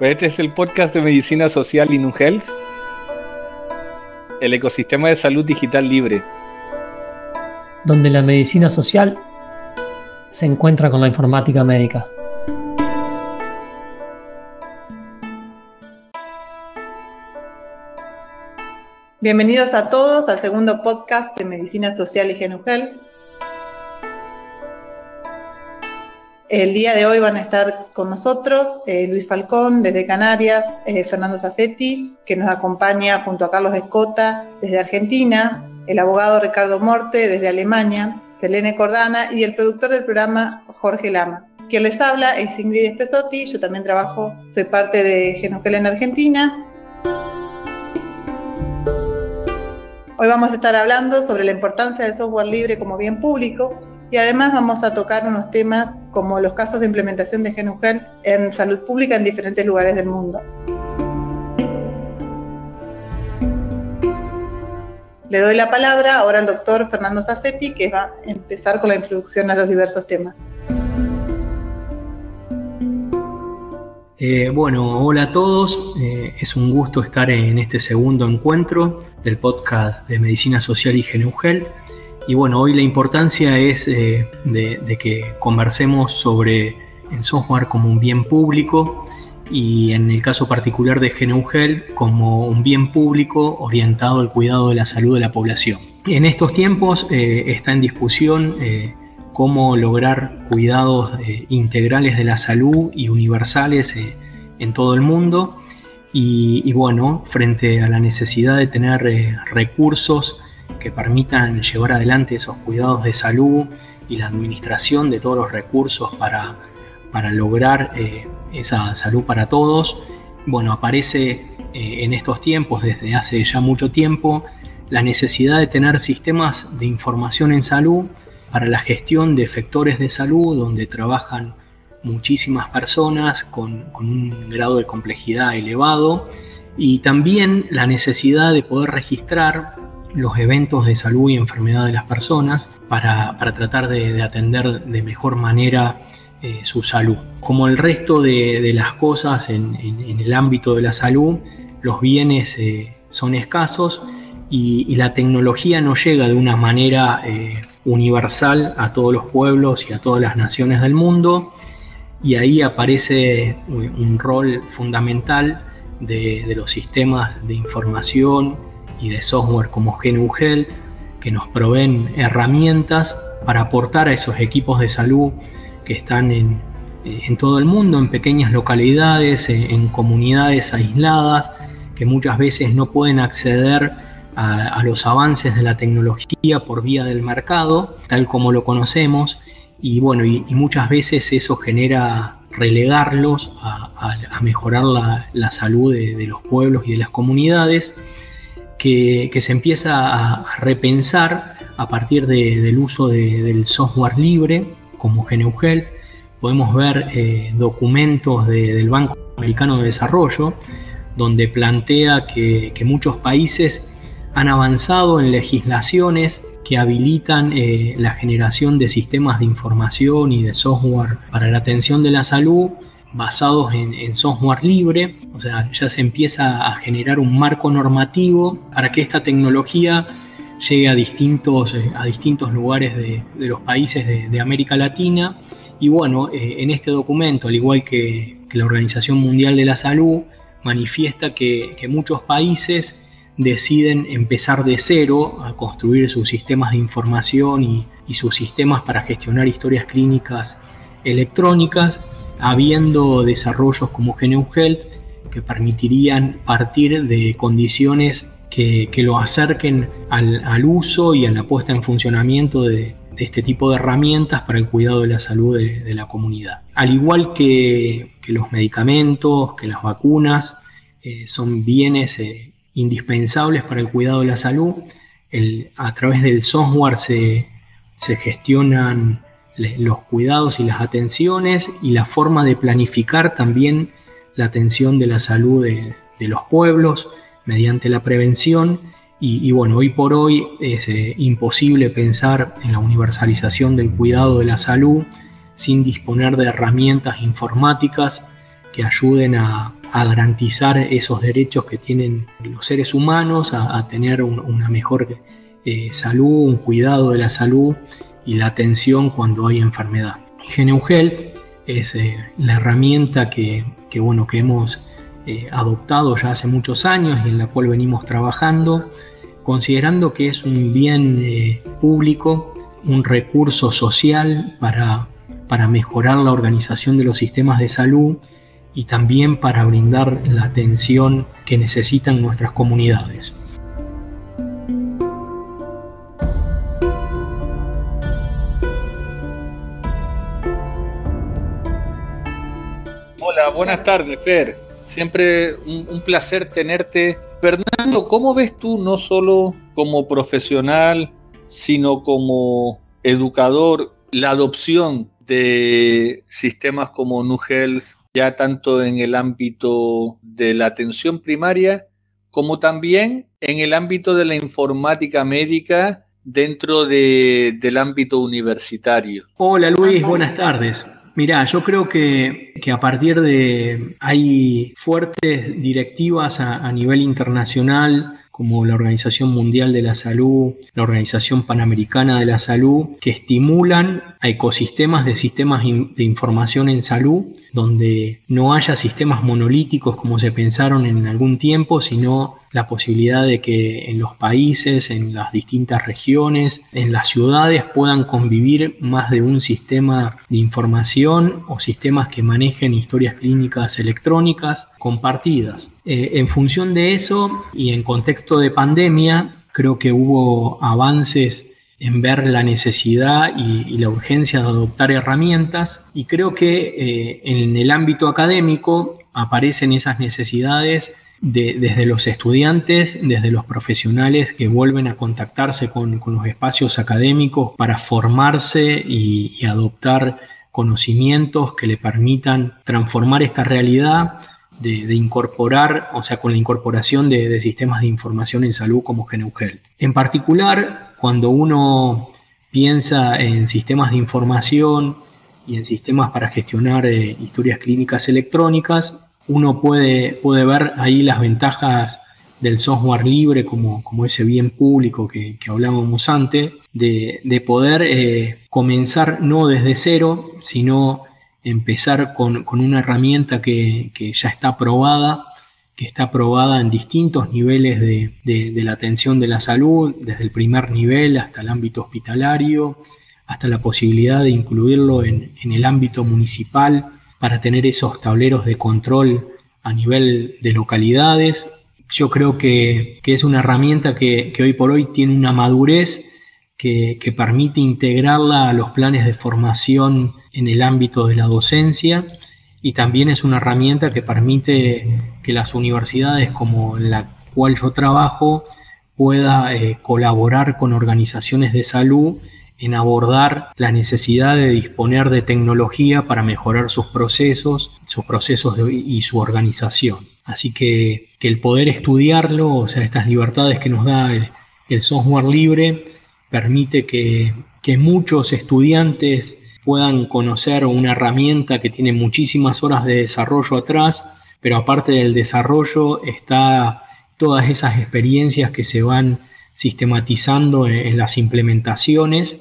Este es el podcast de Medicina Social InUHealth, el ecosistema de salud digital libre, donde la medicina social se encuentra con la informática médica. Bienvenidos a todos al segundo podcast de Medicina Social y InUHealth. El día de hoy van a estar con nosotros Luis Falcón desde Canarias, Fernando Sassetti, que nos acompaña junto a Carlos Escota desde Argentina, el abogado Ricardo Morte desde Alemania, Selene Cordana y el productor del programa Jorge Lama. Quien les habla es Ingrid Espesotti, yo también soy parte de InUHealth en Argentina. Hoy vamos a estar hablando sobre la importancia del software libre como bien público y además vamos a tocar unos temas como los casos de implementación de InUHealth en salud pública en diferentes lugares del mundo. Le doy la palabra ahora al doctor Fernando Sassetti, que va a empezar con la introducción a los diversos temas. Hola a todos. Es un gusto estar en este segundo encuentro del podcast de Medicina Social y InUHealth. Y hoy la importancia es de que conversemos sobre el software como un bien público y en el caso particular de InUHealth como un bien público orientado al cuidado de la salud de la población. En estos tiempos está en discusión cómo lograr cuidados integrales de la salud y universales en todo el mundo y frente a la necesidad de tener recursos que permitan llevar adelante esos cuidados de salud y la administración de todos los recursos para lograr esa salud para todos. Aparece en estos tiempos, desde hace ya mucho tiempo, la necesidad de tener sistemas de información en salud para la gestión de efectores de salud, donde trabajan muchísimas personas con un grado de complejidad elevado, y también la necesidad de poder registrar los eventos de salud y enfermedad de las personas para tratar de atender de mejor manera su salud. Como el resto de las cosas en el ámbito de la salud, los bienes son escasos y la tecnología no llega de una manera universal a todos los pueblos y a todas las naciones del mundo, y ahí aparece un rol fundamental de los sistemas de información y de software como InUHealth, que nos proveen herramientas para aportar a esos equipos de salud que están en todo el mundo, en pequeñas localidades, en comunidades aisladas, que muchas veces no pueden acceder a los avances de la tecnología por vía del mercado, tal como lo conocemos, y muchas veces eso genera relegarlos a mejorar la salud de los pueblos y de las comunidades, que se empieza a repensar a partir del uso del software libre como InUHealth. Podemos ver documentos del Banco Americano de Desarrollo, donde plantea que muchos países han avanzado en legislaciones que habilitan la generación de sistemas de información y de software para la atención de la salud basados en software libre. O sea, ya se empieza a generar un marco normativo para que esta tecnología llegue a distintos lugares de los países de América Latina. Y en este documento, al igual que la Organización Mundial de la Salud, manifiesta que muchos países deciden empezar de cero a construir sus sistemas de información y sus sistemas para gestionar historias clínicas electrónicas, habiendo desarrollos como InUHealth que permitirían partir de condiciones que lo acerquen al uso y a la puesta en funcionamiento de este tipo de herramientas para el cuidado de la salud de la comunidad. Al igual que los medicamentos, que las vacunas, son bienes indispensables para el cuidado de la salud, a través del software se gestionan los cuidados y las atenciones y la forma de planificar también la atención de la salud de los pueblos mediante la prevención. Hoy por hoy es imposible pensar en la universalización del cuidado de la salud sin disponer de herramientas informáticas que ayuden a garantizar esos derechos que tienen los seres humanos, a tener una mejor salud, un cuidado de la salud y la atención cuando hay enfermedad. GeneUHealth es la herramienta que hemos adoptado ya hace muchos años y en la cual venimos trabajando, considerando que es un bien público, un recurso social para mejorar la organización de los sistemas de salud y también para brindar la atención que necesitan nuestras comunidades. Hola, buenas tardes, Fer. Siempre un placer tenerte. Fernando, ¿cómo ves tú, no solo como profesional, sino como educador, la adopción de sistemas como NuHealth, ya tanto en el ámbito de la atención primaria, como también en el ámbito de la informática médica dentro del ámbito universitario? Hola Luis, buenas tardes. Mirá, yo creo que a partir de... hay fuertes directivas a nivel internacional, como la Organización Mundial de la Salud, la Organización Panamericana de la Salud, que estimulan a ecosistemas de sistemas de información en salud, donde no haya sistemas monolíticos como se pensaron en algún tiempo, sino la posibilidad de que en los países, en las distintas regiones, en las ciudades puedan convivir más de un sistema de información o sistemas que manejen historias clínicas electrónicas compartidas. En función de eso y en contexto de pandemia, creo que hubo avances en ver la necesidad y la urgencia de adoptar herramientas, y creo que en el ámbito académico aparecen esas necesidades desde los estudiantes, desde los profesionales que vuelven a contactarse con los espacios académicos para formarse y adoptar conocimientos que le permitan transformar esta realidad, de incorporar, o sea, con la incorporación de sistemas de información en salud como GeneUHealth. En particular, cuando uno piensa en sistemas de información y en sistemas para gestionar historias clínicas electrónicas, uno puede ver ahí las ventajas del software libre como ese bien público que hablábamos antes, de poder comenzar no desde cero, sino empezar con una herramienta que ya está aprobada, que está aprobada en distintos niveles de la atención de la salud, desde el primer nivel hasta el ámbito hospitalario, hasta la posibilidad de incluirlo en el ámbito municipal para tener esos tableros de control a nivel de localidades. Yo creo que es una herramienta que hoy por hoy tiene una madurez que permite integrarla a los planes de formación en el ámbito de la docencia, y también es una herramienta que permite que las universidades como la cual yo trabajo pueda colaborar con organizaciones de salud en abordar la necesidad de disponer de tecnología para mejorar sus procesos y su organización. Así que el poder estudiarlo, o sea, estas libertades que nos da el software libre, permite que muchos estudiantes puedan conocer una herramienta que tiene muchísimas horas de desarrollo atrás, pero aparte del desarrollo está todas esas experiencias que se van sistematizando en las implementaciones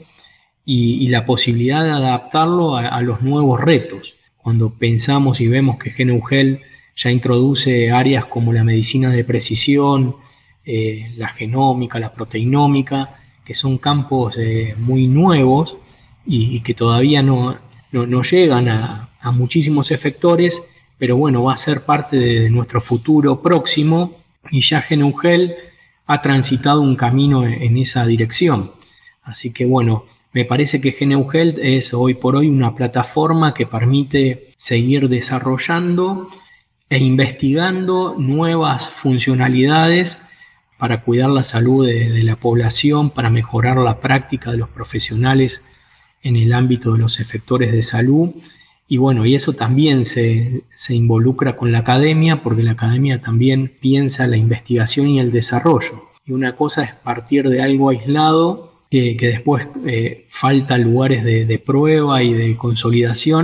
y la posibilidad de adaptarlo a los nuevos retos. Cuando pensamos y vemos que GeneUHealth ya introduce áreas como la medicina de precisión, la genómica, la proteinómica, que son campos muy nuevos y que todavía no llegan a muchísimos efectores, pero bueno, va a ser parte de nuestro futuro próximo, y ya GeneUHealth ha transitado un camino en esa dirección. Así que bueno, me parece que GeneUHealth es hoy por hoy una plataforma que permite seguir desarrollando e investigando nuevas funcionalidades para cuidar la salud de la población, para mejorar la práctica de los profesionales en el ámbito de los efectores de salud. Y bueno, y eso también se involucra con la academia, porque la academia también piensa la investigación y el desarrollo. Y una cosa es partir de algo aislado, que después falta lugares de prueba y de consolidación,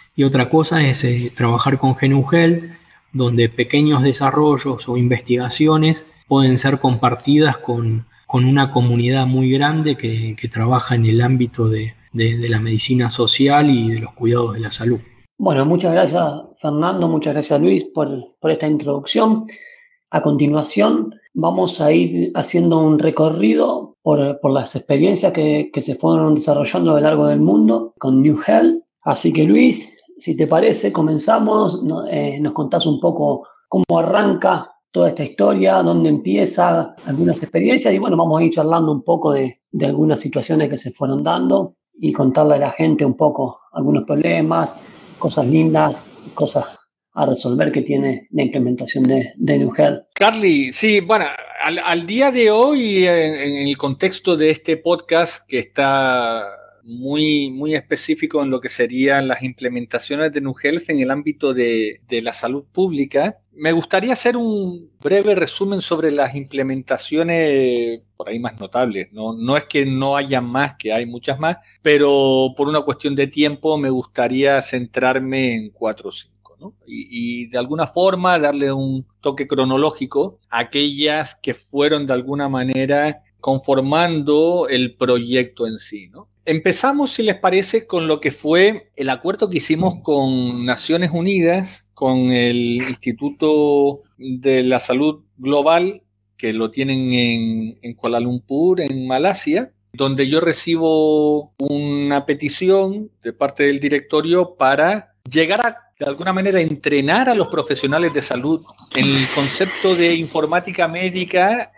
y otra cosa es trabajar con GNU-Health, donde pequeños desarrollos o investigaciones pueden ser compartidas con una comunidad muy grande que trabaja en el ámbito de la medicina social y de los cuidados de la salud. Bueno, muchas gracias Fernando, muchas gracias Luis por esta introducción. A continuación vamos a ir haciendo un recorrido por las experiencias que se fueron desarrollando a lo largo del mundo con New Health. Así que Luis, si te parece, comenzamos, nos contás un poco cómo arranca toda esta historia, dónde empieza, algunas experiencias y bueno, vamos a ir charlando un poco de algunas situaciones que se fueron dando y contarle a la gente un poco algunos problemas, cosas lindas, cosas a resolver que tiene la implementación de New Health. Carly, sí, bueno, al día de hoy, en el contexto de este podcast que está muy, muy específico en lo que serían las implementaciones de New Health en el ámbito de la salud pública, me gustaría hacer un breve resumen sobre las implementaciones por ahí más notables. No es que no haya más, que hay muchas más, pero por una cuestión de tiempo me gustaría centrarme en 4 o 5. ¿no? Y de alguna forma darle un toque cronológico a aquellas que fueron de alguna manera conformando el proyecto en sí, ¿no? Empezamos, si les parece, con lo que fue el acuerdo que hicimos con Naciones Unidas, con el Instituto de la Salud Global, que lo tienen en Kuala Lumpur, en Malasia, donde yo recibo una petición de parte del directorio para llegar a, de alguna manera, entrenar a los profesionales de salud en el concepto de informática médica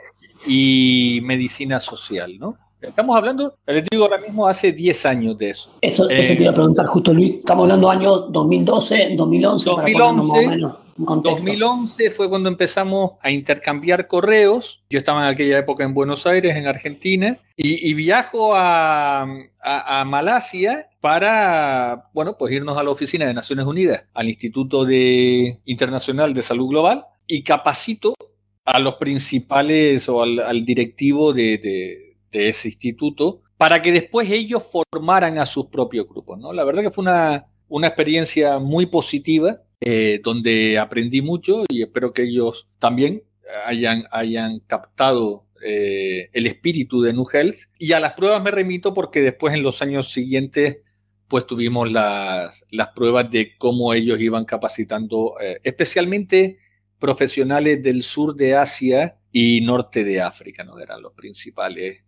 y medicina social, ¿no? Estamos hablando, les digo ahora mismo, hace 10 años de eso. Eso te iba a preguntar justo, Luis. Estamos hablando año 2012, 2011, para ponernos más o menos en contexto. 2011 fue cuando empezamos a intercambiar correos. Yo estaba en aquella época en Buenos Aires, en Argentina, y viajo a Malasia para, bueno, pues irnos a la oficina de Naciones Unidas, al Instituto Internacional de Salud Global, y capacito a los principales o al directivo de ese instituto para que después ellos formaran a sus propios grupos, ¿no? La verdad que fue una experiencia muy positiva, donde aprendí mucho y espero que ellos también hayan captado el espíritu de New Health. Y a las pruebas me remito porque después en los años siguientes pues tuvimos las pruebas de cómo ellos iban capacitando especialmente profesionales del sur de Asia y norte de África, ¿no? Eran los principales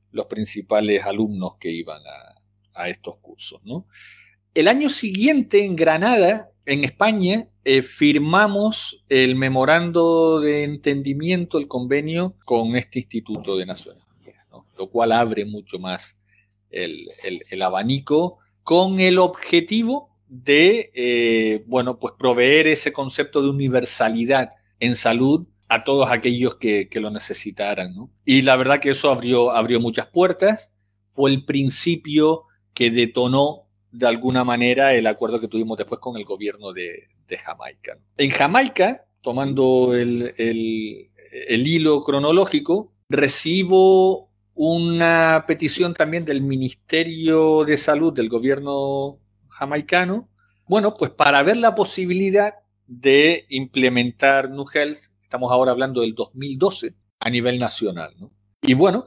alumnos que iban a estos cursos, ¿no? El año siguiente, en Granada, en España, firmamos el memorando de entendimiento, el convenio con este Instituto de Naciones Unidas, ¿no? Lo cual abre mucho más el abanico con el objetivo de, bueno, pues proveer ese concepto de universalidad en salud a todos aquellos que lo necesitaran, ¿no? Y la verdad que eso abrió muchas puertas. Fue el principio que detonó de alguna manera el acuerdo que tuvimos después con el gobierno de Jamaica. En Jamaica, tomando el hilo cronológico, recibo una petición también del Ministerio de Salud del gobierno jamaicano, bueno, pues para ver la posibilidad de implementar New Health. Estamos ahora hablando del 2012 a nivel nacional, ¿no? Y bueno,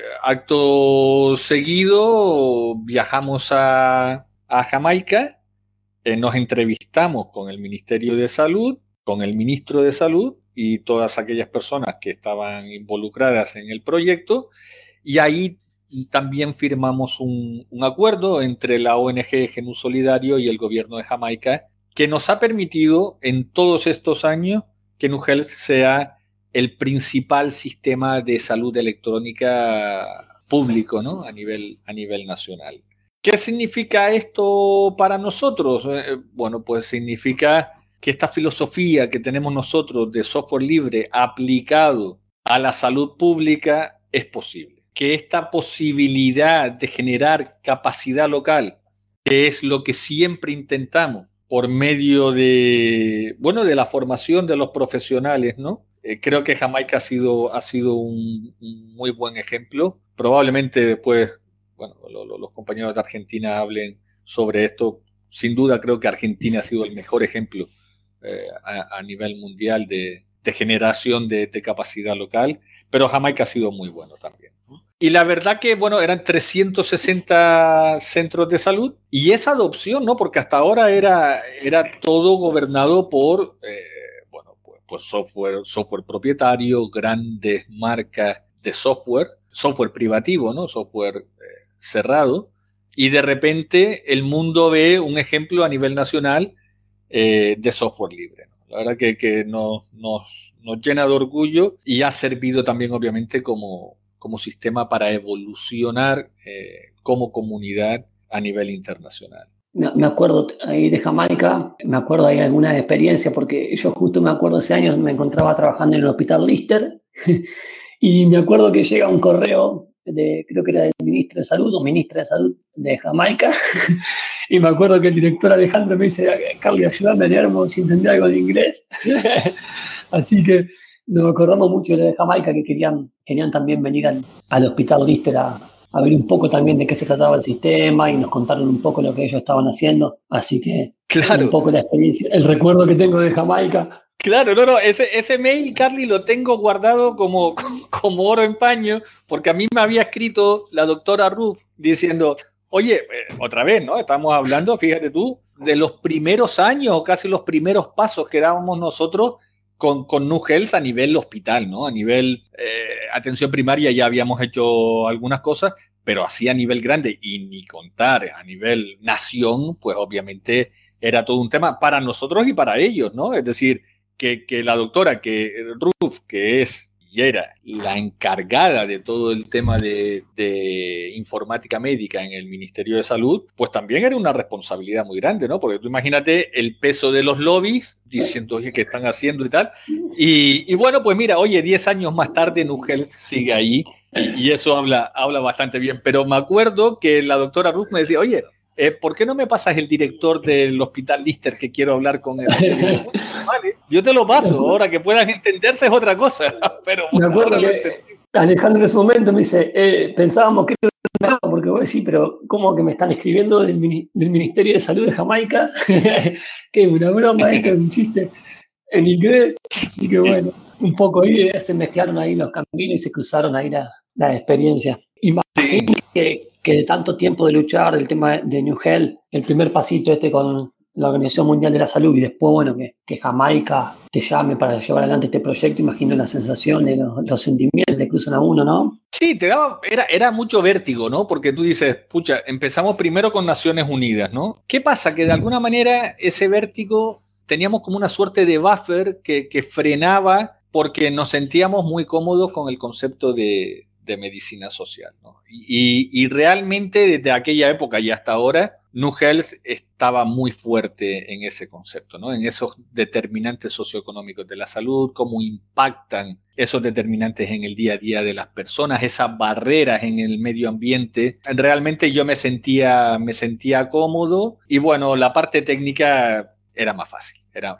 acto seguido viajamos a Jamaica, nos entrevistamos con el Ministerio de Salud, con el Ministro de Salud y todas aquellas personas que estaban involucradas en el proyecto, y ahí también firmamos un acuerdo entre la ONG GNU Solidario y el gobierno de Jamaica que nos ha permitido en todos estos años que New Health sea el principal sistema de salud electrónica público, ¿no? a nivel nacional. ¿Qué significa esto para nosotros? Bueno, pues significa que esta filosofía que tenemos nosotros de software libre aplicado a la salud pública es posible. Que esta posibilidad de generar capacidad local, que es lo que siempre intentamos, por medio de, bueno, de la formación de los profesionales, ¿no? Creo que Jamaica ha sido un muy buen ejemplo. Probablemente después, bueno, los compañeros de Argentina hablen sobre esto sin duda creo que Argentina ha sido el mejor ejemplo a nivel mundial de generación de capacidad local, pero Jamaica ha sido muy bueno también, ¿no? Y la verdad que, bueno, eran 360 centros de salud y esa adopción, ¿no? Porque hasta ahora era todo gobernado por, pues software propietario, grandes marcas de software privativo, ¿no? Software cerrado. Y de repente el mundo ve un ejemplo a nivel nacional de software libre, ¿no? La verdad que nos llena de orgullo y ha servido también, obviamente, como sistema para evolucionar como comunidad a nivel internacional. Me acuerdo ahí de Jamaica, me acuerdo ahí alguna experiencia, porque yo justo me acuerdo ese año me encontraba trabajando en el Hospital Lister y me acuerdo que llega un correo creo que era del ministro de Salud o ministra de Salud de Jamaica y me acuerdo que el director Alejandro me dice: Carly, ayúdame a leerme si entendí algo de inglés. Así que nos acordamos mucho de Jamaica, que querían también venir al Hospital Lister a ver un poco también de qué se trataba el sistema y nos contaron un poco lo que ellos estaban haciendo. Así que claro, un poco la experiencia, el recuerdo que tengo de Jamaica. Claro, no, ese mail, Carly, lo tengo guardado como oro en paño, porque a mí me había escrito la doctora Ruth diciendo: oye, otra vez, ¿no? Estamos hablando, fíjate tú, de los primeros años o casi los primeros pasos que dábamos nosotros con New Health a nivel hospital, ¿no? A nivel atención primaria ya habíamos hecho algunas cosas, pero así a nivel grande y ni contar a nivel nación, pues obviamente era todo un tema para nosotros y para ellos, ¿no? Es decir, que la doctora, que Ruth, que es y era la encargada de todo el tema de informática médica en el Ministerio de Salud, pues también era una responsabilidad muy grande, ¿no? Porque tú imagínate el peso de los lobbies diciendo: oye, ¿qué están haciendo y tal? Y bueno, pues mira, oye, 10 años más tarde New Health sigue ahí y eso habla bastante bien. Pero me acuerdo que la doctora Ruth me decía: oye, ¿por qué no me pasas el director del Hospital Lister, que quiero hablar con él? Vale, yo te lo paso, ahora que puedan entenderse es otra cosa. Pero me acuerdo que Alejandro en ese momento me dice: pensábamos que era porque vos decís, pero ¿cómo que me están escribiendo del Ministerio de Salud de Jamaica? Que una broma, esto es un chiste en inglés. Así que bueno, un poco ahí se mezclaron ahí los caminos y se cruzaron ahí la experiencia. Imagino que de tanto tiempo de luchar el tema de New Health, el primer pasito con la Organización Mundial de la Salud y después, bueno, que Jamaica te llame para llevar adelante este proyecto, imagino la sensación de los sentimientos que cruzan a uno, ¿no? Sí, era mucho vértigo, ¿no? Porque tú dices: pucha, empezamos primero con Naciones Unidas, ¿no? ¿Qué pasa? Que de alguna manera ese vértigo teníamos como una suerte de buffer que frenaba, porque nos sentíamos muy cómodos con el concepto de medicina social, ¿no? Y realmente desde aquella época y hasta ahora, New Health estaba muy fuerte en ese concepto, ¿no? En esos determinantes socioeconómicos de la salud, cómo impactan esos determinantes en el día a día de las personas, esas barreras en el medio ambiente. Realmente yo me sentía cómodo y bueno, la parte técnica era más fácil, era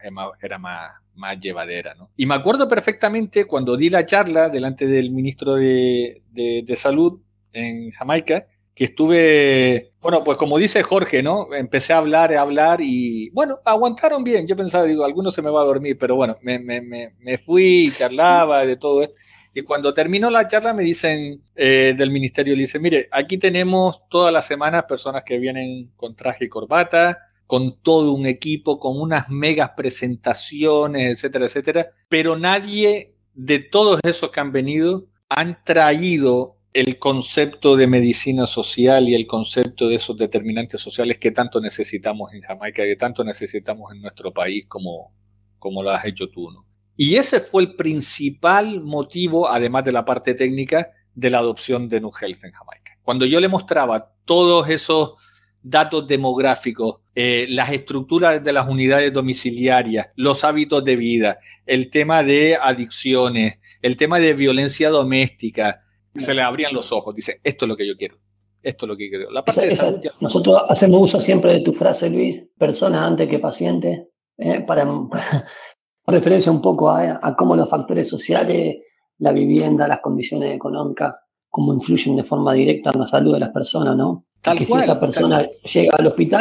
más llevadera, ¿no? Y me acuerdo perfectamente cuando di la charla delante del ministro de Salud en Jamaica, que estuve, bueno, pues como dice Jorge, ¿no? Empecé a hablar y, bueno, aguantaron bien. Yo pensaba, digo, alguno se me va a dormir, pero bueno, me fui y charlaba de todo esto. Y cuando terminó la charla me dicen del ministerio, le dicen: mire, aquí tenemos todas las semanas personas que vienen con traje y corbata, con todo un equipo, con unas megas presentaciones, etcétera, etcétera, pero nadie de todos esos que han venido han traído el concepto de medicina social y el concepto de esos determinantes sociales que tanto necesitamos en Jamaica, que tanto necesitamos en nuestro país como lo has hecho tú, ¿no? Y ese fue el principal motivo, además de la parte técnica, de la adopción de New Health en Jamaica. Cuando yo le mostraba todos esos datos demográficos, las estructuras de las unidades domiciliarias, los hábitos de vida, el tema de adicciones, el tema de violencia doméstica, se le abrían los ojos. Dice: esto es lo que yo quiero. Esto es lo que quiero. La parte de salud ya... Nosotros hacemos uso siempre de tu frase, Luis: persona antes que paciente, para referencia un poco a cómo los factores sociales, la vivienda, las condiciones económicas, cómo influyen de forma directa en la salud de las personas, ¿no? Tal que cual, si esa persona llega al hospital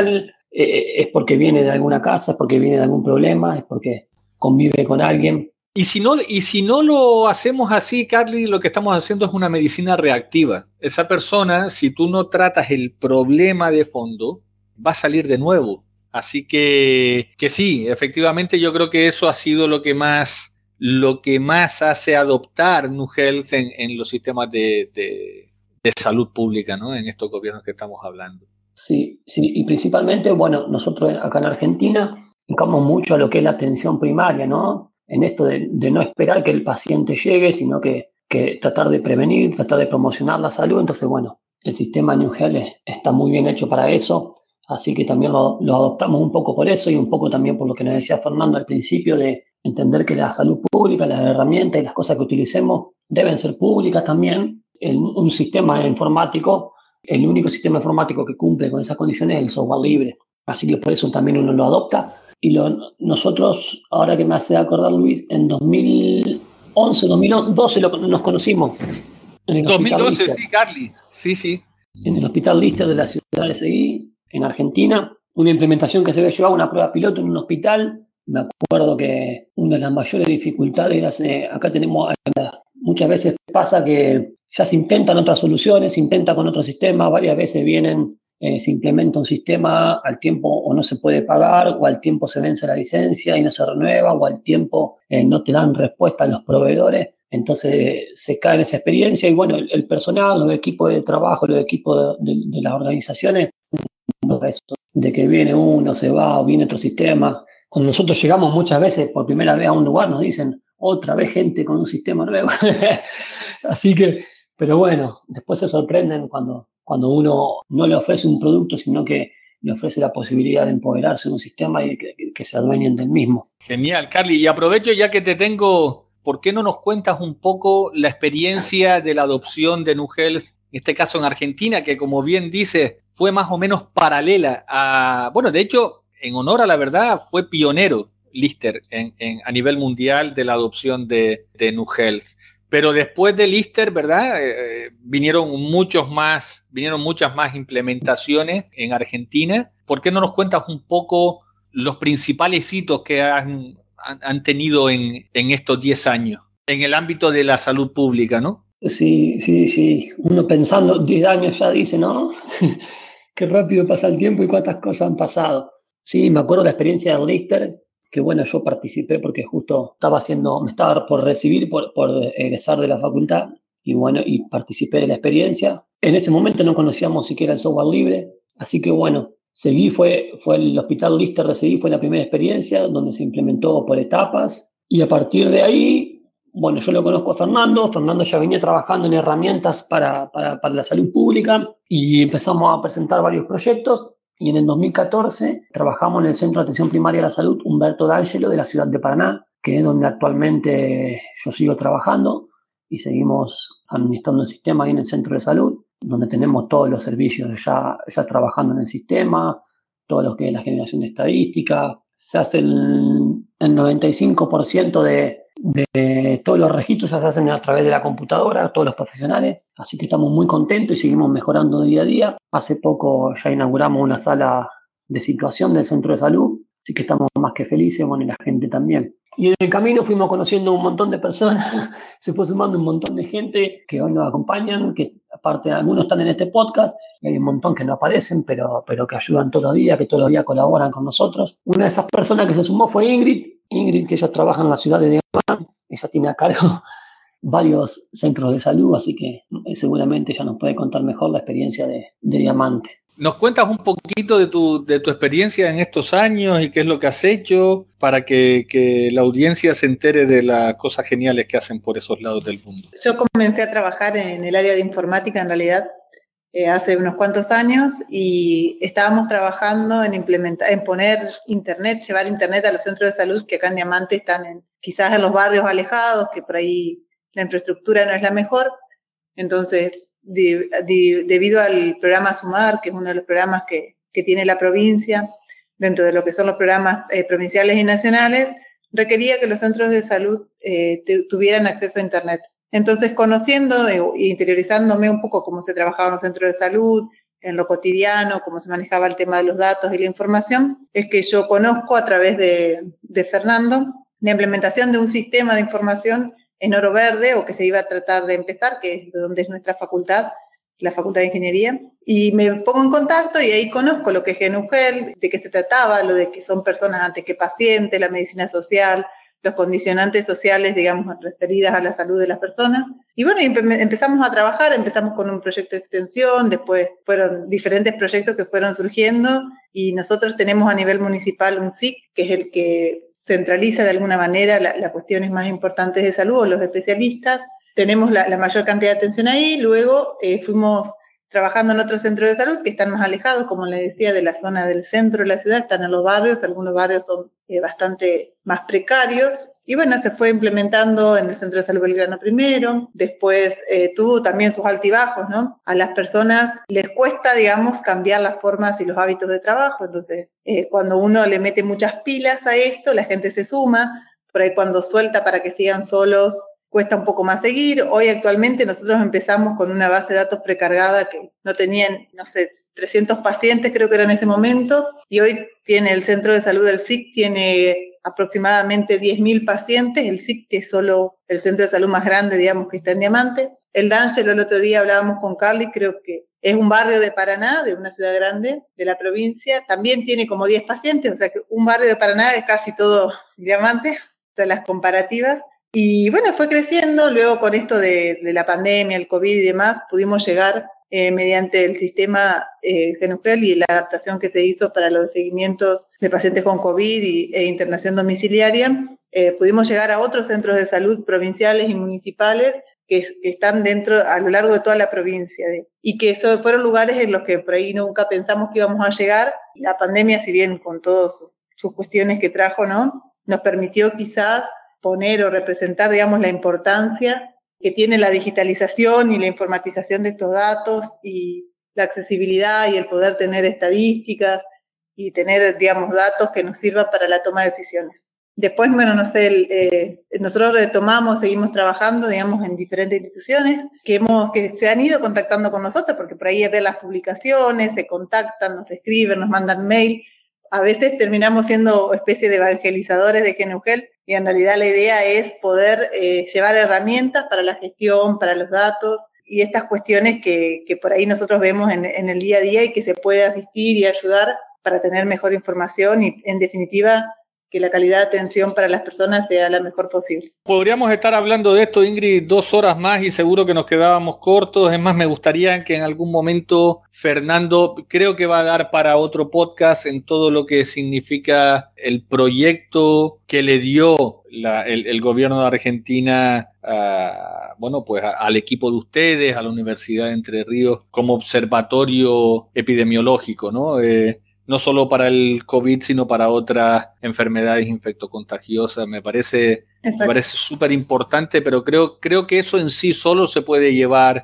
es porque viene de alguna casa, es porque viene de algún problema, es porque convive con alguien. Y si no lo hacemos así, Carly, lo que estamos haciendo es una medicina reactiva. Esa persona, si tú no tratas el problema de fondo, va a salir de nuevo. Así que sí, efectivamente yo creo que eso ha sido lo que más hace adoptar New Health en los sistemas de salud pública, ¿no? En estos gobiernos que estamos hablando. Sí, sí, y principalmente, bueno, nosotros acá en Argentina enfocamos mucho a lo que es la atención primaria, ¿no? En esto de no esperar que el paciente llegue, sino que tratar de prevenir, tratar de promocionar la salud. Entonces, bueno, el sistema New Health está muy bien hecho para eso, así que también lo adoptamos un poco por eso y un poco también por lo que nos decía Fernando al principio de entender que la salud pública, las herramientas y las cosas que utilicemos deben ser públicas también. Un sistema informático, el único sistema informático que cumple con esas condiciones es el software libre. Así que por eso también uno lo adopta. Y nosotros, ahora que me hace acordar Luis, en 2011, 2012 nos conocimos. En el 2012, sí, Carly. Sí, sí. En el Hospital Lister de la ciudad de Seguí, en Argentina. Una implementación que se había llevado, una prueba piloto en un hospital. Me acuerdo que una de las mayores dificultades era, acá tenemos, muchas veces pasa que ya se intentan otras soluciones, se intenta con otro sistema, varias veces se implementa un sistema, al tiempo o no se puede pagar, o al tiempo se vence la licencia y no se renueva, o al tiempo no te dan respuesta a los proveedores. Entonces se cae en esa experiencia y bueno, el personal, los equipos de trabajo, los equipos de las organizaciones, de que viene uno, se va, o viene otro sistema. Cuando nosotros llegamos muchas veces por primera vez a un lugar nos dicen, otra vez gente con un sistema nuevo. Así que, pero bueno, después se sorprenden cuando uno no le ofrece un producto, sino que le ofrece la posibilidad de empoderarse de un sistema y que se adueñen del mismo. Genial, Carly. Y aprovecho ya que te tengo, ¿por qué no nos cuentas un poco la experiencia de la adopción de New Health, en este caso en Argentina, que como bien dices, fue más o menos paralela a, bueno, de hecho, en honor a la verdad, fue pionero Lister a nivel mundial de la adopción de New Health. Pero después de Lister, ¿verdad? Vinieron muchas más implementaciones en Argentina. ¿Por qué no nos cuentas un poco los principales hitos que han tenido en estos 10 años en el ámbito de la salud pública, ¿no? Sí. Uno pensando, 10 años ya dice, ¿no? Qué rápido pasa el tiempo y cuántas cosas han pasado. Sí, me acuerdo de la experiencia de Lister, que bueno, yo participé porque justo me estaba por recibir, por egresar de la facultad, y bueno, y participé de la experiencia. En ese momento no conocíamos siquiera el software libre, así que bueno, fue el Hospital Lister de Seguí, fue la primera experiencia donde se implementó por etapas, y a partir de ahí, bueno, yo lo conozco a Fernando ya venía trabajando en herramientas para la salud pública, y empezamos a presentar varios proyectos. Y en el 2014 trabajamos en el Centro de Atención Primaria de la Salud Humberto D'Angelo de la ciudad de Paraná, que es donde actualmente yo sigo trabajando y seguimos administrando el sistema ahí en el centro de salud, donde tenemos todos los servicios ya trabajando en el sistema, todo lo que es la generación de estadística. Se hace el 95% de todos los registros ya se hacen a través de la computadora, todos los profesionales, así que estamos muy contentos y seguimos mejorando día a día. Hace poco ya inauguramos una sala de situación del centro de salud, así que estamos más que felices, bueno, y la gente también. Y en el camino fuimos conociendo un montón de personas, se fue sumando un montón de gente que hoy nos acompañan, que aparte algunos están en este podcast, y hay un montón que no aparecen, pero que ayudan todos los días, que todos los días colaboran con nosotros. Una de esas personas que se sumó fue Ingrid, que ella trabaja en la ciudad de Diamante, ella tiene a cargo varios centros de salud, así que seguramente ella nos puede contar mejor la experiencia de Diamante. ¿Nos cuentas un poquito de tu experiencia en estos años y qué es lo que has hecho para que la audiencia se entere de las cosas geniales que hacen por esos lados del mundo? Yo comencé a trabajar en el área de informática en realidad hace unos cuantos años y estábamos trabajando en poner internet, llevar internet a los centros de salud que acá en Diamante están quizás en los barrios alejados, que por ahí la infraestructura no es la mejor. Entonces, debido al programa SUMAR, que es uno de los programas que tiene la provincia, dentro de lo que son los programas provinciales y nacionales, requería que los centros de salud tuvieran acceso a internet. Entonces, conociendo e interiorizándome un poco cómo se trabajaba en los centros de salud, en lo cotidiano, cómo se manejaba el tema de los datos y la información, es que yo conozco a través de Fernando la implementación de un sistema de información en Oro Verde, o que se iba a tratar de empezar, que es de donde es nuestra facultad, la Facultad de Ingeniería, y me pongo en contacto y ahí conozco lo que es GNUGEL, de qué se trataba, lo de que son personas antes que pacientes, la medicina social, los condicionantes sociales, digamos, referidas a la salud de las personas. Y bueno, empezamos a trabajar, empezamos con un proyecto de extensión, después fueron diferentes proyectos que fueron surgiendo, y nosotros tenemos a nivel municipal un SIC, que es el que centraliza de alguna manera las cuestiones más importantes de salud, o los especialistas. Tenemos la mayor cantidad de atención ahí. Luego fuimos trabajando en otros centros de salud que están más alejados, como les decía, de la zona del centro de la ciudad, están en los barrios, algunos barrios son bastante más precarios. Y bueno, se fue implementando en el Centro de Salud Belgrano primero, después tuvo también sus altibajos, ¿no? A las personas les cuesta, digamos, cambiar las formas y los hábitos de trabajo, entonces cuando uno le mete muchas pilas a esto, la gente se suma, por ahí cuando suelta para que sigan solos, cuesta un poco más seguir. Hoy actualmente nosotros empezamos con una base de datos precargada que no tenían, 300 pacientes creo que era en ese momento, y hoy tiene el centro de salud del SIC, tiene aproximadamente 10.000 pacientes, el SIC que es solo el centro de salud más grande, digamos, que está en Diamante. El D'Angelo, el otro día hablábamos con Carly, creo que es un barrio de Paraná, de una ciudad grande de la provincia, también tiene como 10 pacientes, o sea que un barrio de Paraná es casi todo Diamante, o sea, las comparativas. Y bueno, fue creciendo. Luego con esto de la pandemia, el COVID y demás, pudimos llegar mediante el sistema GNUGEL y la adaptación que se hizo para los seguimientos de pacientes con COVID e internación domiciliaria, pudimos llegar a otros centros de salud provinciales y municipales que están a lo largo de toda la provincia, y que fueron lugares en los que por ahí nunca pensamos que íbamos a llegar. La pandemia, si bien con todas sus cuestiones que trajo, ¿no?, nos permitió quizás poner o representar, digamos, la importancia que tiene la digitalización y la informatización de estos datos, y la accesibilidad y el poder tener estadísticas y tener, digamos, datos que nos sirvan para la toma de decisiones. Después, bueno, nosotros retomamos, seguimos trabajando, digamos, en diferentes instituciones que se han ido contactando con nosotros, porque por ahí ven las publicaciones, se contactan, nos escriben, nos mandan mail. A veces terminamos siendo especie de evangelizadores de GNUGEL, y en realidad la idea es poder llevar herramientas para la gestión, para los datos, y estas cuestiones que por ahí nosotros vemos en el día a día, y que se puede asistir y ayudar para tener mejor información y, en definitiva, que la calidad de atención para las personas sea la mejor posible. Podríamos estar hablando de esto, Ingrid, 2 horas más, y seguro que nos quedábamos cortos. Es más, me gustaría que en algún momento Fernando, creo que va a dar para otro podcast en todo lo que significa el proyecto que le dio el gobierno de Argentina al equipo de ustedes, a la Universidad de Entre Ríos, como observatorio epidemiológico, ¿no? No solo para el COVID, sino para otras enfermedades infectocontagiosas. Me parece súper importante, pero creo que eso en sí solo se puede llevar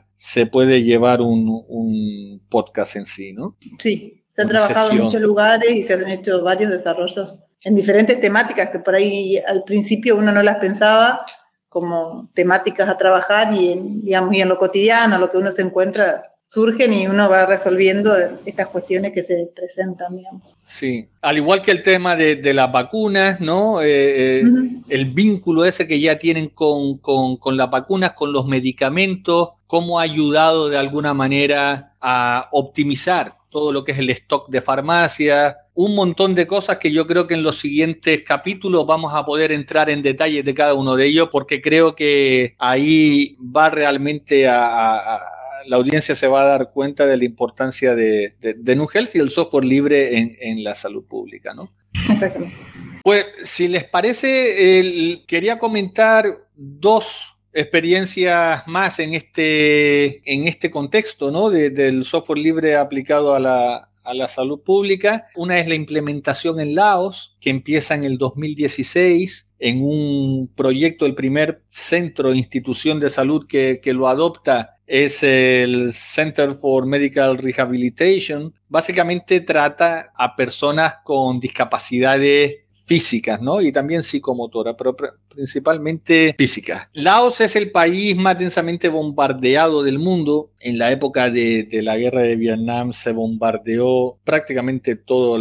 un podcast en sí, ¿no? Sí, se han trabajado en muchos lugares y se han hecho varios desarrollos en diferentes temáticas que por ahí al principio uno no las pensaba como temáticas a trabajar, y en lo cotidiano, lo que uno se encuentra, surgen y uno va resolviendo estas cuestiones que se presentan, digamos. Sí, al igual que el tema de las vacunas, ¿no? El vínculo ese que ya tienen con las vacunas, con los medicamentos, cómo ha ayudado de alguna manera a optimizar todo lo que es el stock de farmacias, un montón de cosas que yo creo que en los siguientes capítulos vamos a poder entrar en detalles de cada uno de ellos, porque creo que ahí va realmente la audiencia se va a dar cuenta de la importancia de NUHealth y el software libre en la salud pública, ¿no? Exactamente. Pues, si les parece, quería comentar 2 experiencias más en este contexto, ¿no? Del software libre aplicado a la salud pública. Una es la implementación en Laos, que empieza en el 2016, en un proyecto, el primer centro, institución de salud que lo adopta es el Center for Medical Rehabilitation. Básicamente trata a personas con discapacidades físicas, ¿no? Y también psicomotoras, pero principalmente físicas. Laos es el país más densamente bombardeado del mundo. En la época de la guerra de Vietnam se bombardeó prácticamente todo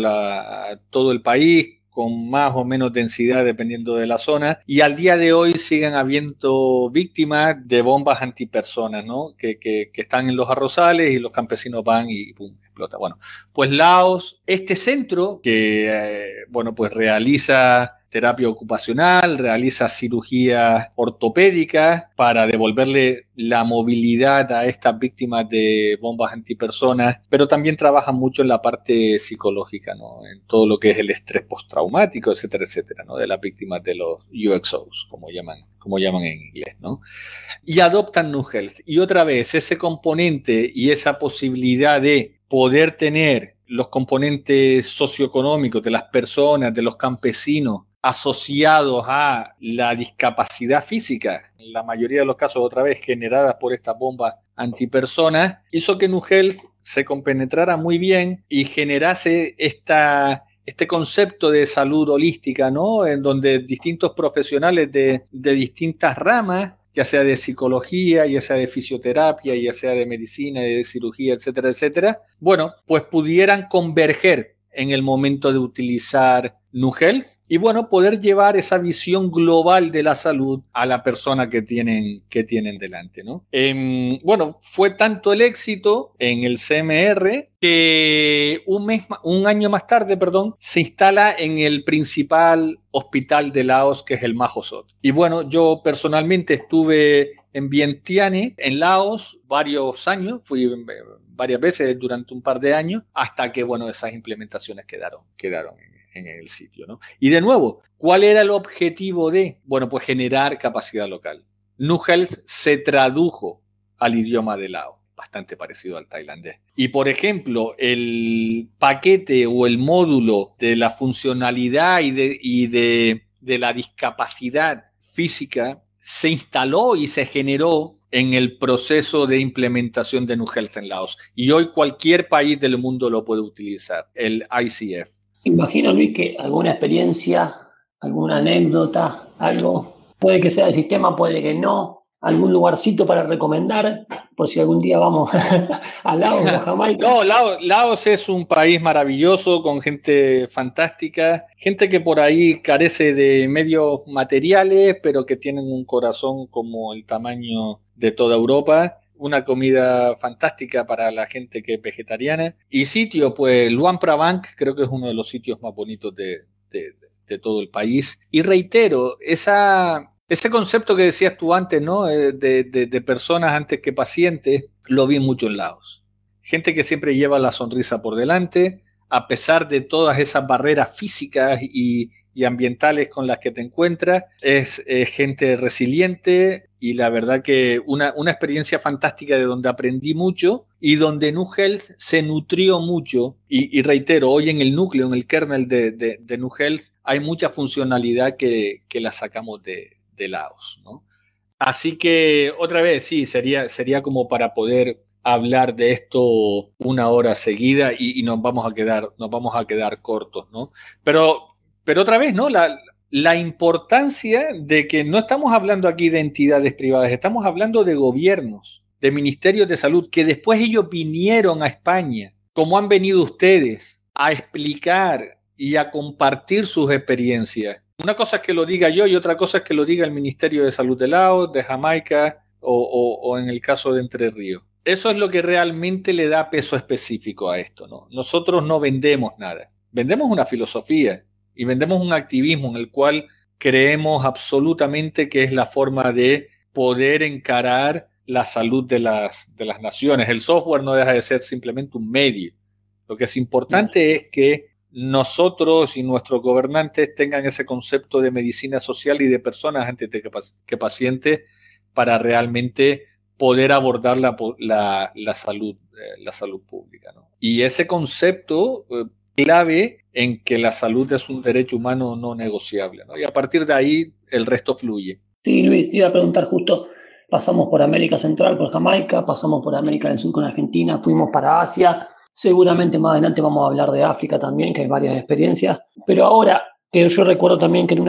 el país, con más o menos densidad dependiendo de la zona, y al día de hoy siguen habiendo víctimas de bombas antipersonas, ¿no? Que están en los arrozales y los campesinos van y ¡pum!, explota. Bueno, pues Laos, este centro que, pues realiza terapia ocupacional, realiza cirugías ortopédicas para devolverle la movilidad a estas víctimas de bombas antipersonas, pero también trabaja mucho en la parte psicológica, ¿no? En todo lo que es el estrés postraumático, etcétera, etcétera, ¿no? De las víctimas de los UXOs, como llaman en inglés, ¿no? Y adoptan Nu Health. Y otra vez, ese componente y esa posibilidad de poder tener los componentes socioeconómicos de las personas, de los campesinos, asociados a la discapacidad física, en la mayoría de los casos otra vez generadas por estas bombas antipersonas, hizo que Nu Health se compenetrara muy bien y generase este concepto de salud holística, ¿no? En donde distintos profesionales de distintas ramas, ya sea de psicología, ya sea de fisioterapia, ya sea de medicina, de cirugía, etcétera, etcétera, pues pudieran converger en el momento de utilizar Nu Health y poder llevar esa visión global de la salud a la persona que tienen delante, ¿no? Fue tanto el éxito en el CMR que un año más tarde, se instala en el principal hospital de Laos, que es el Mahosot. Y yo personalmente estuve en Vientiane, en Laos, varios años, fui varias veces durante un par de años, hasta que, esas implementaciones quedaron en el sitio, ¿no? Y de nuevo, ¿cuál era el objetivo de? Pues generar capacidad local. Nu Health se tradujo al idioma de Laos, bastante parecido al tailandés. Y, por ejemplo, el paquete o el módulo de la funcionalidad y de la discapacidad física se instaló y se generó en el proceso de implementación de Nu Health en Laos. Y hoy cualquier país del mundo lo puede utilizar, el ICF. Imagino, Luis, que alguna experiencia, alguna anécdota, algo, puede que sea del sistema, puede que no, algún lugarcito para recomendar, por si algún día vamos a Laos o a Jamaica. No, Laos es un país maravilloso, con gente fantástica, gente que por ahí carece de medios materiales, pero que tienen un corazón como el tamaño de toda Europa. Una comida fantástica para la gente que es vegetariana. Y sitio, pues Luang Prabang creo que es uno de los sitios más bonitos de todo el país. Y reitero, ese concepto que decías tú antes, ¿no? De personas antes que pacientes, lo vi mucho en Laos. Gente que siempre lleva la sonrisa por delante, a pesar de todas esas barreras físicas y ambientales con las que te encuentras, es gente resiliente y la verdad que una experiencia fantástica de donde aprendí mucho y donde Nu Health se nutrió mucho y reitero, hoy en el núcleo, en el kernel de Nu Health hay mucha funcionalidad que la sacamos de Laos, ¿no? Así que otra vez sí, sería como para poder hablar de esto una hora seguida y nos vamos a quedar cortos, ¿no? Pero otra vez, ¿no? La importancia de que no estamos hablando aquí de entidades privadas, estamos hablando de gobiernos, de ministerios de salud, que después ellos vinieron a España, como han venido ustedes, a explicar y a compartir sus experiencias. Una cosa es que lo diga yo y otra cosa es que lo diga el Ministerio de Salud de Laos, de Jamaica o en el caso de Entre Ríos. Eso es lo que realmente le da peso específico a esto, ¿no? Nosotros no vendemos nada, vendemos una filosofía y vendemos un activismo en el cual creemos absolutamente que es la forma de poder encarar la salud de las naciones. El software no deja de ser simplemente un medio. Lo que es importante es que nosotros y nuestros gobernantes tengan ese concepto de medicina social y de personas antes de que pacientes para realmente poder abordar la salud pública, ¿no? Y ese concepto clave en que la salud es un derecho humano no negociable, ¿no? Y a partir de ahí el resto fluye. Sí, Luis, te iba a preguntar justo, pasamos por América Central, por Jamaica, pasamos por América del Sur con Argentina, fuimos para Asia, seguramente más adelante vamos a hablar de África también, que hay varias experiencias, pero ahora Que yo recuerdo también que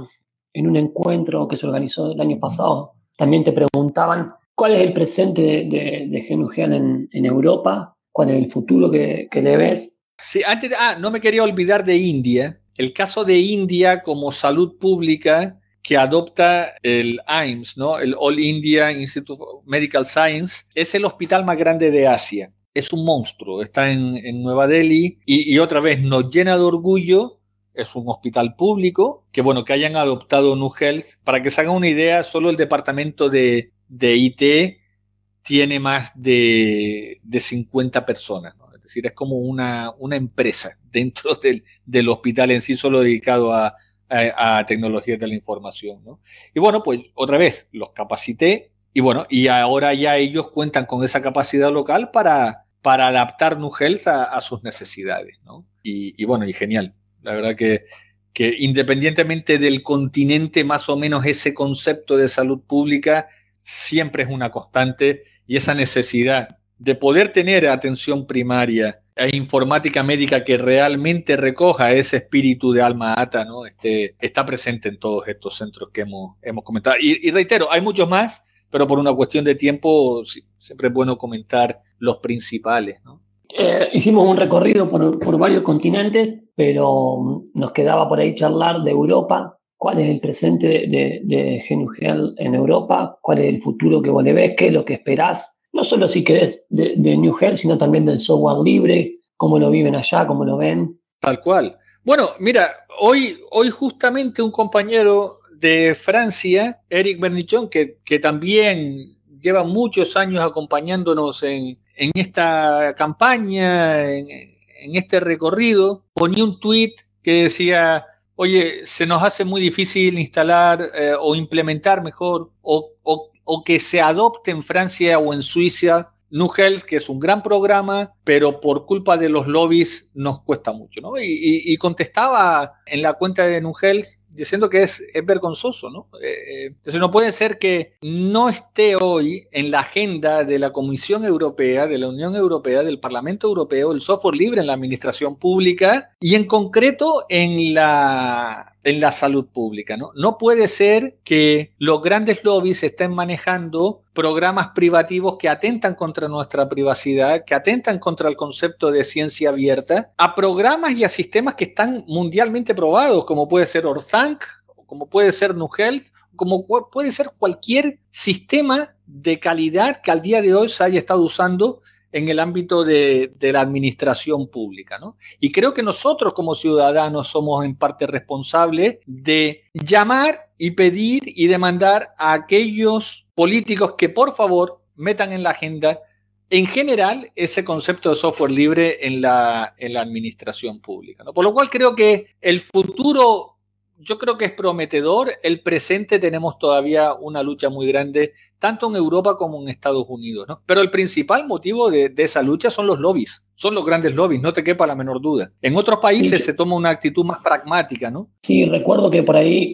en un encuentro que se organizó el año pasado, también te preguntaban cuál es el presente de GNUGEL en Europa, cuál es el futuro que le ves. Sí, no me quería olvidar de India. El caso de India como salud pública que adopta el AIIMS, ¿no? El All India Institute of Medical Science, es el hospital más grande de Asia. Es un monstruo, está en Nueva Delhi y otra vez nos llena de orgullo. Es un hospital público que hayan adoptado NUHealth. Para que se hagan una idea, solo el departamento de IT tiene más de 50 personas, ¿no? Es decir, es como una empresa dentro del hospital en sí, solo dedicado a tecnologías de la información, ¿no? Y pues otra vez los capacité y ahora ya ellos cuentan con esa capacidad local para adaptar NUHealth a sus necesidades, ¿no? Y genial. La verdad que independientemente del continente, más o menos ese concepto de salud pública siempre es una constante, y esa necesidad de poder tener atención primaria e informática médica que realmente recoja ese espíritu de alma ata, ¿no? Está presente en todos estos centros que hemos comentado. Y reitero, hay muchos más, pero por una cuestión de tiempo siempre es bueno comentar los principales, ¿no? Hicimos un recorrido por varios continentes, pero nos quedaba por ahí charlar de Europa. ¿Cuál es el presente de GNUGEL en Europa? ¿Cuál es el futuro que vos le ves? ¿Qué es lo que esperás? No solo si querés de NUHealth, sino también del software libre. ¿Cómo lo viven allá? ¿Cómo lo ven? Tal cual. Bueno, mira, hoy justamente un compañero de Francia, Eric Bernichon, que también lleva muchos años acompañándonos en esta campaña, en este recorrido, ponía un tweet que decía: oye, se nos hace muy difícil instalar o implementar mejor o que se adopte en Francia o en Suiza NUHealth, que es un gran programa, pero por culpa de los lobbies nos cuesta mucho, ¿no? Y contestaba en la cuenta de NUHealth diciendo que es vergonzoso, ¿no? Entonces no puede ser que no esté hoy en la agenda de la Comisión Europea, de la Unión Europea, del Parlamento Europeo, el software libre en la administración pública y en concreto en la salud pública, ¿no? No puede ser que los grandes lobbies estén manejando programas privativos que atentan contra nuestra privacidad, que atentan contra el concepto de ciencia abierta, a programas y a sistemas que están mundialmente probados, como puede ser Orthanc, como puede ser NUHealth, como puede ser cualquier sistema de calidad que al día de hoy se haya estado usando en el ámbito de la administración pública, ¿no? Y creo que nosotros como ciudadanos somos en parte responsables de llamar y pedir y demandar a aquellos políticos que por favor metan en la agenda en general ese concepto de software libre en la administración pública, ¿no? Por lo cual creo que el futuro, yo creo que es prometedor. El presente tenemos todavía una lucha muy grande, tanto en Europa como en Estados Unidos, ¿no? Pero el principal motivo de esa lucha son los lobbies, son los grandes lobbies, no te quepa la menor duda. En otros países se toma una actitud más pragmática, ¿no? Sí, recuerdo que por ahí,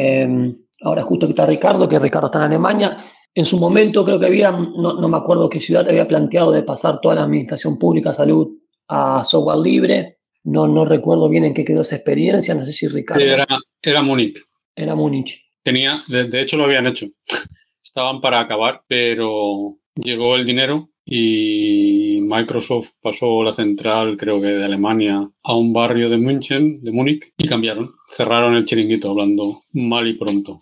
ahora justo que está Ricardo, que Ricardo está en Alemania, en su momento creo que había, no me acuerdo qué ciudad había planteado de pasar toda la administración pública de salud a software libre. No recuerdo bien en qué quedó esa experiencia, no sé si Ricardo... Era Múnich. Era Múnich. De hecho lo habían hecho. Estaban para acabar, pero llegó el dinero y Microsoft pasó la central, creo que de Alemania, a un barrio de Múnich, y cambiaron. Cerraron el chiringuito, hablando mal y pronto.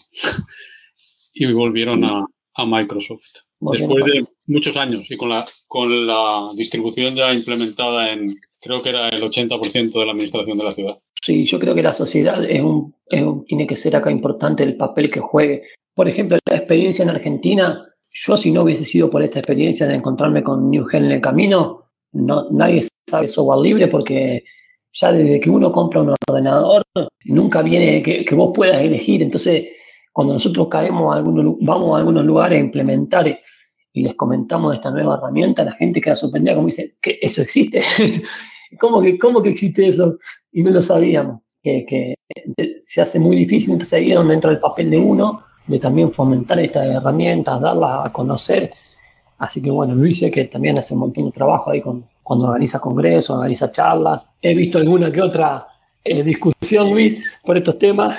Y volvieron a Microsoft. Después de muchos años y con la distribución ya implementada en, creo que era el 80% de la administración de la ciudad. Sí, yo creo que la sociedad tiene que ser acá importante el papel que juegue. Por ejemplo, la experiencia en Argentina, yo si no hubiese sido por esta experiencia de encontrarme con NUHealth en el camino, nadie sabe software libre, porque ya desde que uno compra un ordenador, nunca viene que vos puedas elegir. Entonces, cuando nosotros vamos a algunos lugares a implementar y les comentamos esta nueva herramienta, la gente queda sorprendida, como dice, ¿qué, eso existe? ¿Cómo que existe eso? Y no lo sabíamos, que se hace muy difícil. Entonces ahí es donde entra el papel de uno, de también fomentar estas herramientas, darlas a conocer. Así que bueno, Luis sé que también hace un montón de trabajo ahí cuando organiza congresos, organiza charlas. He visto alguna que otra discusión introducción, Luis, por estos temas.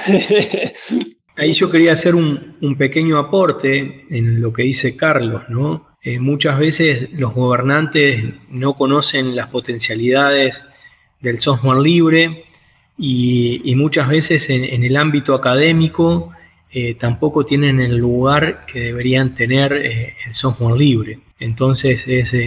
Ahí yo quería hacer un pequeño aporte en lo que dice Carlos, ¿no? Muchas veces los gobernantes no conocen las potencialidades del software libre y muchas veces en el ámbito académico tampoco tienen el lugar que deberían tener el software libre. Entonces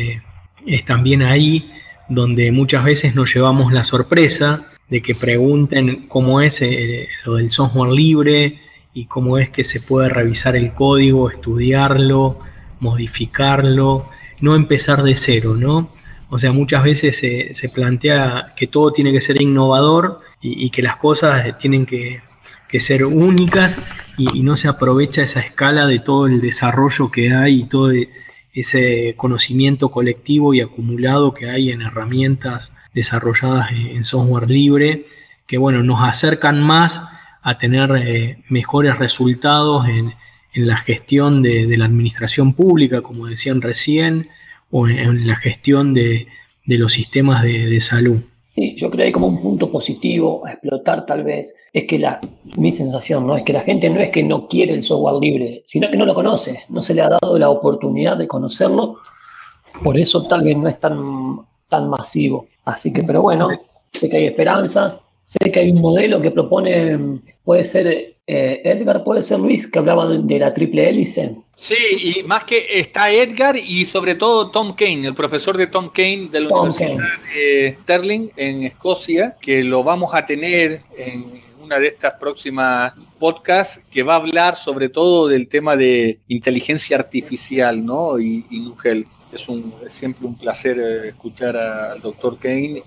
es también ahí donde muchas veces nos llevamos la sorpresa de que pregunten cómo es lo del software libre y cómo es que se puede revisar el código, estudiarlo, modificarlo, no empezar de cero, ¿no? O sea, muchas veces se plantea que todo tiene que ser innovador y que las cosas tienen que ser únicas y no se aprovecha esa escala de todo el desarrollo que hay y todo ese conocimiento colectivo y acumulado que hay en herramientas desarrolladas en software libre, que bueno, nos acercan más a tener mejores resultados en la gestión de la administración pública, como decían recién, o en la gestión de los sistemas de salud. Sí, yo creo que hay como un punto positivo a explotar tal vez, es que mi sensación, ¿no? Es que la gente no es que no quiere el software libre, sino que no lo conoce, no se le ha dado la oportunidad de conocerlo, por eso tal vez no es tan masivo. Así que, pero bueno, sé que hay esperanzas, sé que hay un modelo que propone, puede ser Edgar, puede ser Luis, que hablaba de la triple hélice. Sí, y más que está Edgar y sobre todo Tom Kane, el profesor de Tom Kane de la Universidad de Stirling en Escocia, que lo vamos a tener en una de estas próximas podcasts, que va a hablar sobre todo del tema de inteligencia artificial, ¿no? Y New Health. Es siempre un placer escuchar al doctor Kane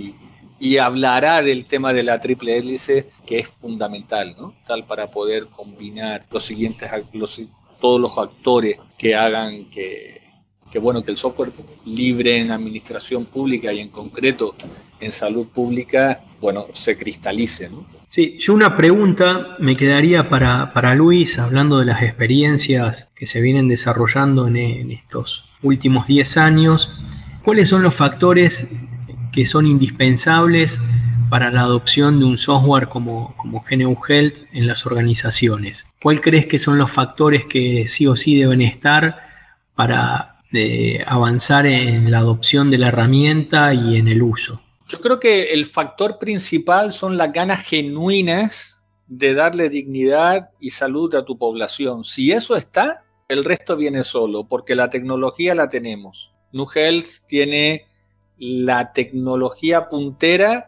y hablará del tema de la triple hélice, que es fundamental, ¿no? Tal para poder combinar todos los actores que hagan que el software libre en administración pública y en concreto en salud pública, se cristalice, ¿no? Sí, yo una pregunta me quedaría para Luis, hablando de las experiencias que se vienen desarrollando en estos últimos 10 años. ¿Cuáles son los factores que son indispensables para la adopción de un software como GNU Health en las organizaciones? ¿Cuál crees que son los factores que sí o sí deben estar para avanzar en la adopción de la herramienta y en el uso? Yo creo que el factor principal son las ganas genuinas de darle dignidad y salud a tu población. Si eso está, el resto viene solo, porque la tecnología la tenemos. GNU Health tiene la tecnología puntera,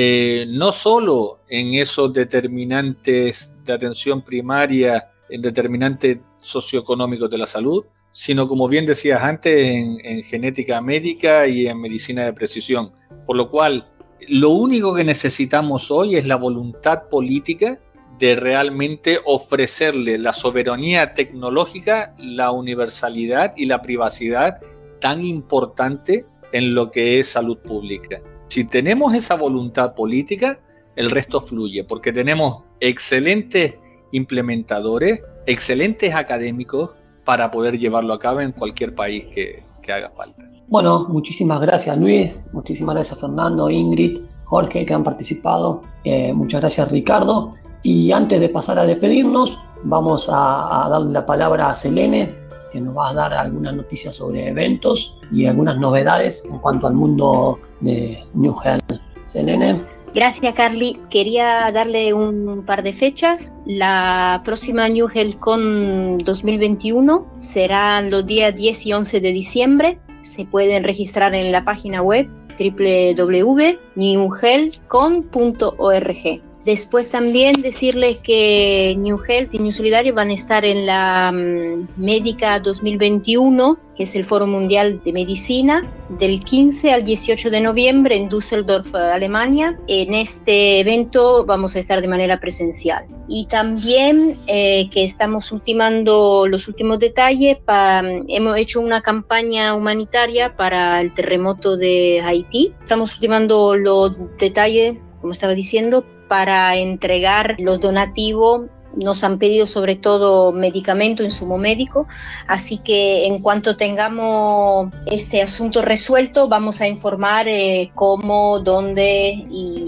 no solo en esos determinantes de atención primaria, en determinantes socioeconómicos de la salud, sino, como bien decías antes, en genética médica y en medicina de precisión. Por lo cual, lo único que necesitamos hoy es la voluntad política de realmente ofrecerle la soberanía tecnológica, la universalidad y la privacidad tan importante en lo que es salud pública. Si tenemos esa voluntad política, el resto fluye, porque tenemos excelentes implementadores, excelentes académicos para poder llevarlo a cabo en cualquier país que haga falta. Bueno, muchísimas gracias Luis, muchísimas gracias Fernando, Ingrid, Jorge, que han participado. Muchas gracias Ricardo. Y antes de pasar a despedirnos, vamos a darle la palabra a Selene, que nos va a dar algunas noticias sobre eventos y algunas novedades en cuanto al mundo de New Health. Selene. Gracias, Carly. Quería darle un par de fechas. La próxima New Health Con 2021 serán los días 10 y 11 de diciembre. Se pueden registrar en la página web www.newhealthcon.org. Después también decirles que New Health y New Solidario van a estar en la Médica 2021, que es el Foro Mundial de Medicina, del 15 al 18 de noviembre en Düsseldorf, Alemania. En este evento vamos a estar de manera presencial. Y también que estamos ultimando los últimos detalles. Hemos hecho una campaña humanitaria para el terremoto de Haití. Estamos ultimando los detalles, como estaba diciendo, para entregar los donativos. Nos han pedido sobre todo medicamento, insumo médico, así que en cuanto tengamos este asunto resuelto vamos a informar cómo, dónde y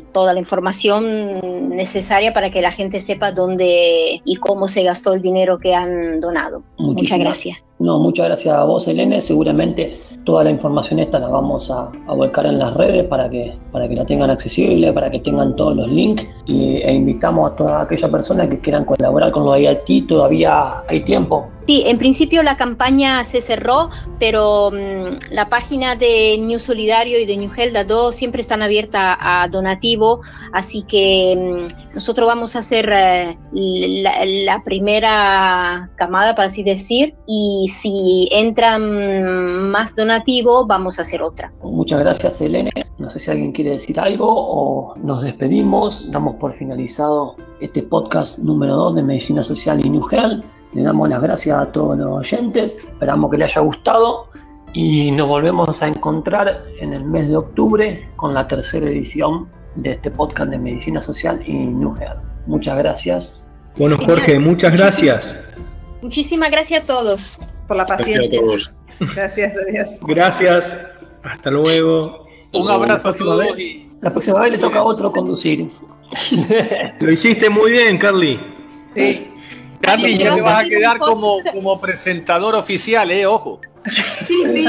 toda la información necesaria para que la gente sepa dónde y cómo se gastó el dinero que han donado. Muchas gracias. Muchas gracias a vos, Helene. Seguramente toda la información esta la vamos a volcar en las redes para que la tengan accesible, para que tengan todos los links e invitamos a todas aquellas personas que quieran colaborar con lo de Haití. Todavía hay tiempo. Sí, en principio la campaña se cerró, pero la página de New Solidario y de New Health, las dos siempre están abiertas a donativo, así que nosotros vamos a hacer la primera camada, para así decir, y si entran más donativos, vamos a hacer otra. Muchas gracias, Helene. No sé si alguien quiere decir algo o nos despedimos. Damos por finalizado este podcast número 2 de Medicina Social y New Health. Le damos las gracias a todos los oyentes, esperamos que les haya gustado y nos volvemos a encontrar en el mes de octubre con la tercera edición de este podcast de Medicina Social y New Health. Muchas gracias. Bueno, Jorge, muchas gracias. Muchísimas gracias a todos. Por la paciencia. Gracias a todos. Gracias a Dios. Gracias, hasta luego. Un abrazo a todos. La próxima vez le toca a otro conducir. Lo hiciste muy bien, Carly. Sí. Carly, ya te vas a quedar como presentador oficial, ojo. Sí.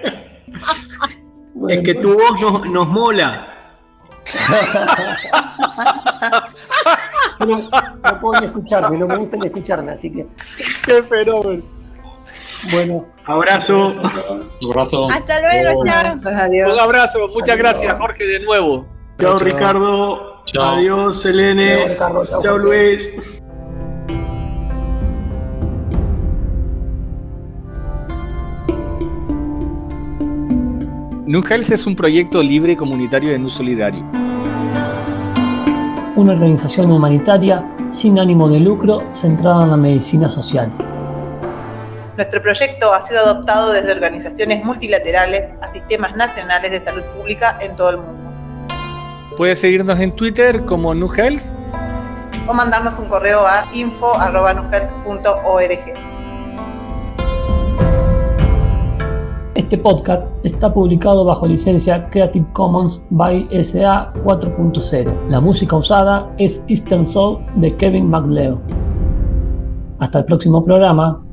Es que tu voz nos mola. No puedo ni escucharme, no me gusta ni escucharme, así que... ¡Qué fenómeno! Bueno. Abrazo. Un abrazo. Hasta luego, chao. Adiós. Un abrazo, muchas gracias, Jorge, de nuevo. Chao, Ricardo. Chao. Adiós, Helene. Chao, Ricardo. Chao, Luis. New Health es un proyecto libre y comunitario de New Solidario. Una organización humanitaria sin ánimo de lucro centrada en la medicina social. Nuestro proyecto ha sido adoptado desde organizaciones multilaterales a sistemas nacionales de salud pública en todo el mundo. Puedes seguirnos en Twitter como New Health O mandarnos un correo a info@nuhealth.org. Este podcast está publicado bajo licencia Creative Commons by SA 4.0. La música usada es Eastern Soul de Kevin MacLeod. Hasta el próximo programa.